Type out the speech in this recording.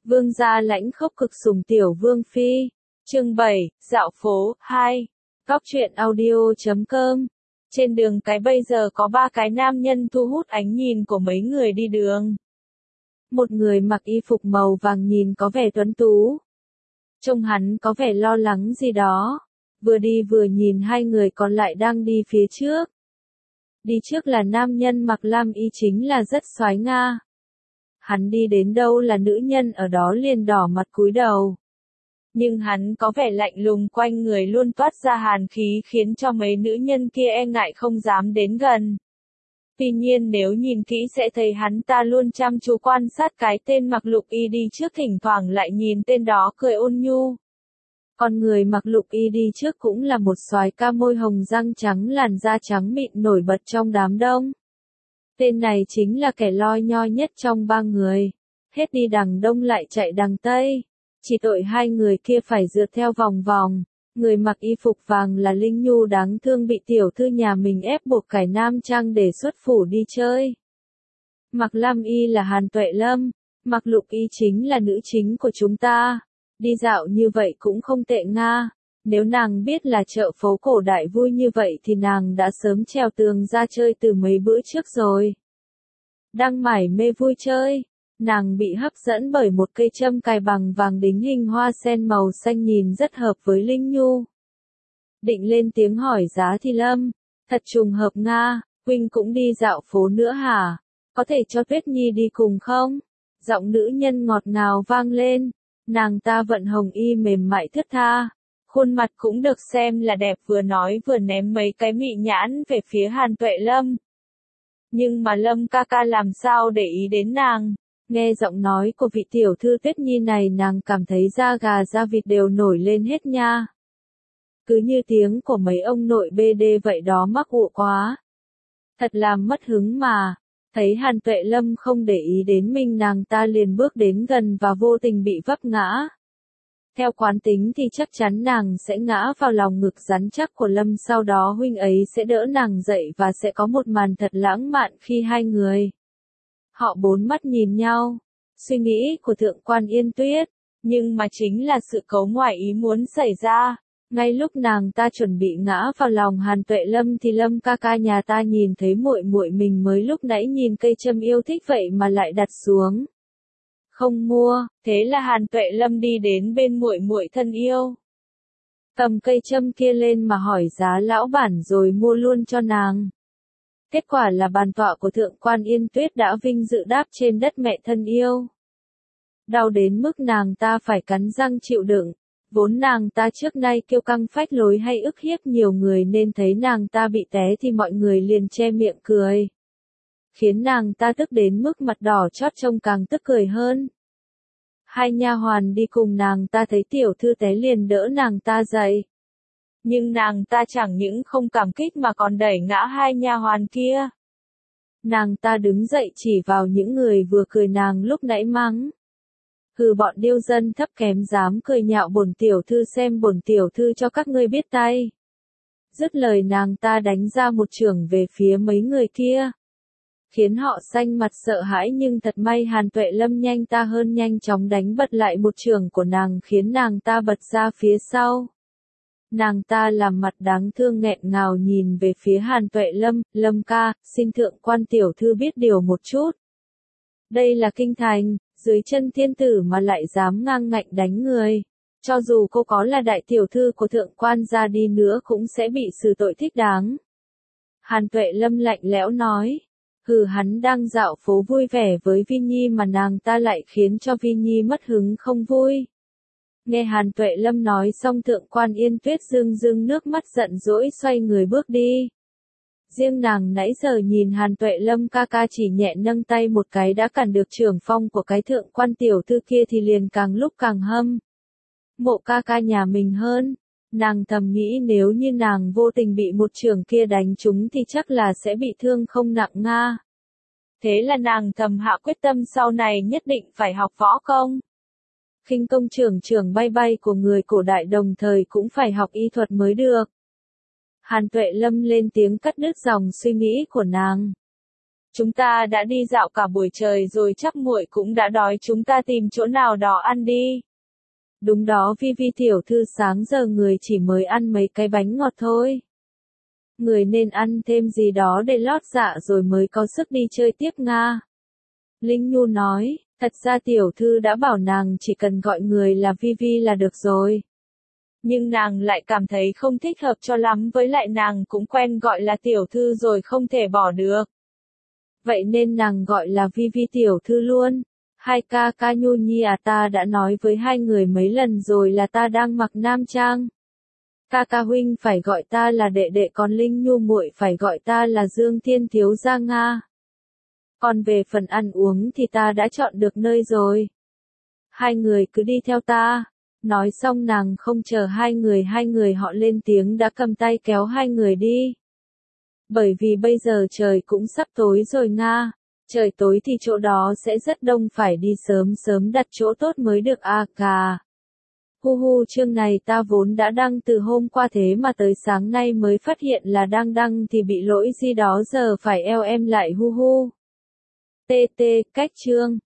Vương gia lãnh khốc cực sủng tiểu vương phi. Chương 7, dạo phố 2. Góc truyện audio.com. Trên đường cái bây giờ có 3 cái nam nhân thu hút ánh nhìn của mấy người đi đường. Một người mặc y phục màu vàng nhìn có vẻ tuấn tú. Trông hắn có vẻ lo lắng gì đó. Vừa đi vừa nhìn hai người còn lại đang đi phía trước. Đi trước là nam nhân mặc lam y chính là rất soái nga. Hắn đi đến đâu là nữ nhân ở đó liền đỏ mặt cúi đầu. Nhưng hắn có vẻ lạnh lùng, quanh người luôn toát ra hàn khí khiến cho mấy nữ nhân kia e ngại không dám đến gần. Tuy nhiên nếu nhìn kỹ sẽ thấy hắn ta luôn chăm chú quan sát cái tên mặc lục y đi trước, thỉnh thoảng lại nhìn tên đó cười ôn nhu. Còn người mặc lục y đi trước cũng là một soái ca môi hồng răng trắng, làn da trắng mịn nổi bật trong đám đông. Tên này chính là kẻ loi nhoi nhất trong 3 người. Hết đi đằng đông lại chạy đằng tây. Chỉ tội hai người kia phải rượt theo vòng vòng. Người mặc y phục vàng là Linh Nhu đáng thương, bị tiểu thư nhà mình ép buộc cải nam trang để xuất phủ đi chơi. Mặc lam y là Hàn Tuệ Lâm. Mặc lục y chính là nữ chính của chúng ta. Đi dạo như vậy cũng không tệ nga. Nếu nàng biết là chợ phố cổ đại vui như vậy thì nàng đã sớm trèo tường ra chơi từ mấy bữa trước rồi. Đang mải mê vui chơi, nàng bị hấp dẫn bởi một cây châm cài bằng vàng đính hình hoa sen màu xanh nhìn rất hợp với Linh Nhu. Định lên tiếng hỏi giá thì Lâm, thật trùng hợp nga, huynh cũng đi dạo phố nữa hả? Có thể cho Tuyết Nhi đi cùng không? Giọng nữ nhân ngọt ngào vang lên, nàng ta vận hồng y mềm mại thướt tha. Khuôn mặt cũng được xem là đẹp, vừa nói vừa ném mấy cái mị nhãn về phía Hàn Tuệ Lâm. Nhưng mà Lâm ca ca làm sao để ý đến nàng? Nghe giọng nói của vị tiểu thư Tuyết Nhi này nàng cảm thấy da gà da vịt đều nổi lên hết nha. Cứ như tiếng của mấy ông nội BD vậy đó, mắc ụ quá. Thật làm mất hứng mà. Thấy Hàn Tuệ Lâm không để ý đến mình, nàng ta liền bước đến gần và vô tình bị vấp ngã. Theo quán tính thì chắc chắn nàng sẽ ngã vào lòng ngực rắn chắc của Lâm, sau đó huynh ấy sẽ đỡ nàng dậy và sẽ có một màn thật lãng mạn khi hai người. Họ bốn mắt nhìn nhau, suy nghĩ của Thượng quan Yên Tuyết, nhưng mà chính là sự cố ngoài ý muốn xảy ra. Ngay lúc nàng ta chuẩn bị ngã vào lòng Hàn Tuệ Lâm thì Lâm ca ca nhà ta nhìn thấy muội muội mình mới lúc nãy nhìn cây châm yêu thích vậy mà lại đặt xuống. Không mua, thế là Hàn Tuệ Lâm đi đến bên muội muội thân yêu. Cầm cây châm kia lên mà hỏi giá lão bản rồi mua luôn cho nàng. Kết quả là bàn tọa của Thượng quan Yên Tuyết đã vinh dự đáp trên đất mẹ thân yêu. Đau đến mức nàng ta phải cắn răng chịu đựng. Vốn nàng ta trước nay kiêu căng phách lối hay ức hiếp nhiều người, nên thấy nàng ta bị té thì mọi người liền che miệng cười. Khiến nàng ta tức đến mức mặt đỏ chót, trông càng tức cười hơn. Hai nha hoàn đi cùng nàng ta thấy tiểu thư té liền đỡ nàng ta dậy. Nhưng nàng ta chẳng những không cảm kích mà còn đẩy ngã hai nha hoàn kia. Nàng ta đứng dậy chỉ vào những người vừa cười nàng lúc nãy mắng. Hừ, bọn điêu dân thấp kém dám cười nhạo bổn tiểu thư, xem bổn tiểu thư cho các ngươi biết tay. Dứt lời nàng ta đánh ra một chưởng về phía mấy người kia. Khiến họ xanh mặt sợ hãi, nhưng thật may Hàn Tuệ Lâm nhanh ta hơn, nhanh chóng đánh bật lại một chưởng của nàng khiến nàng ta bật ra phía sau. Nàng ta làm mặt đáng thương nghẹn ngào nhìn về phía Hàn Tuệ Lâm, Lâm ca, xin Thượng quan tiểu thư biết điều một chút. Đây là kinh thành, dưới chân thiên tử mà lại dám ngang ngạnh đánh người. Cho dù cô có là đại tiểu thư của Thượng quan gia đi nữa cũng sẽ bị xử tội thích đáng. Hàn Tuệ Lâm lạnh lẽo nói. Hừ, hắn đang dạo phố vui vẻ với Vi Nhi mà nàng ta lại khiến cho Vi Nhi mất hứng không vui. Nghe Hàn Tuệ Lâm nói xong, Thượng quan Yên Tuyết rưng nước mắt giận dỗi xoay người bước đi. Riêng nàng nãy giờ nhìn Hàn Tuệ Lâm ca ca chỉ nhẹ nâng tay một cái đã cản được trưởng phong của cái Thượng quan tiểu thư kia thì liền càng lúc càng hâm mộ ca ca nhà mình hơn. Nàng thầm nghĩ nếu như nàng vô tình bị một chưởng kia đánh trúng thì chắc là sẽ bị thương không nặng nga. Thế là nàng thầm hạ quyết tâm sau này nhất định phải học võ công. Khinh công trưởng bay bay của người cổ đại, đồng thời cũng phải học y thuật mới được. Hàn Tuệ Lâm lên tiếng cắt đứt dòng suy nghĩ của nàng. Chúng ta đã đi dạo cả buổi trời rồi chắc muội cũng đã đói, chúng ta tìm chỗ nào đó ăn đi. Đúng đó Vi Vi tiểu thư, sáng giờ người chỉ mới ăn mấy cái bánh ngọt thôi. Người nên ăn thêm gì đó để lót dạ rồi mới có sức đi chơi tiếp Nga. Linh Nhu nói, thật ra tiểu thư đã bảo nàng chỉ cần gọi người là Vi Vi là được rồi. Nhưng nàng lại cảm thấy không thích hợp cho lắm, với lại nàng cũng quen gọi là tiểu thư rồi không thể bỏ được. Vậy nên nàng gọi là Vi Vi tiểu thư luôn. Hai ca ca Nhu Nhi à, ta đã nói với hai người mấy lần rồi là ta đang mặc nam trang. Ca ca huynh phải gọi ta là đệ đệ, còn Linh Nhu muội phải gọi ta là Dương Thiên thiếu gia Nga. Còn về phần ăn uống thì ta đã chọn được nơi rồi. Hai người cứ đi theo ta. Nói xong nàng không chờ hai người họ lên tiếng đã cầm tay kéo hai người đi. Bởi vì bây giờ trời cũng sắp tối rồi Nga. Trời tối thì chỗ đó sẽ rất đông, phải đi sớm sớm đặt chỗ tốt mới được a cà. Hu hu, chương này ta vốn đã đăng từ hôm qua, thế mà tới sáng nay mới phát hiện là đang đăng thì bị lỗi gì đó, giờ phải eo em lại hu hu. TT, cách chương.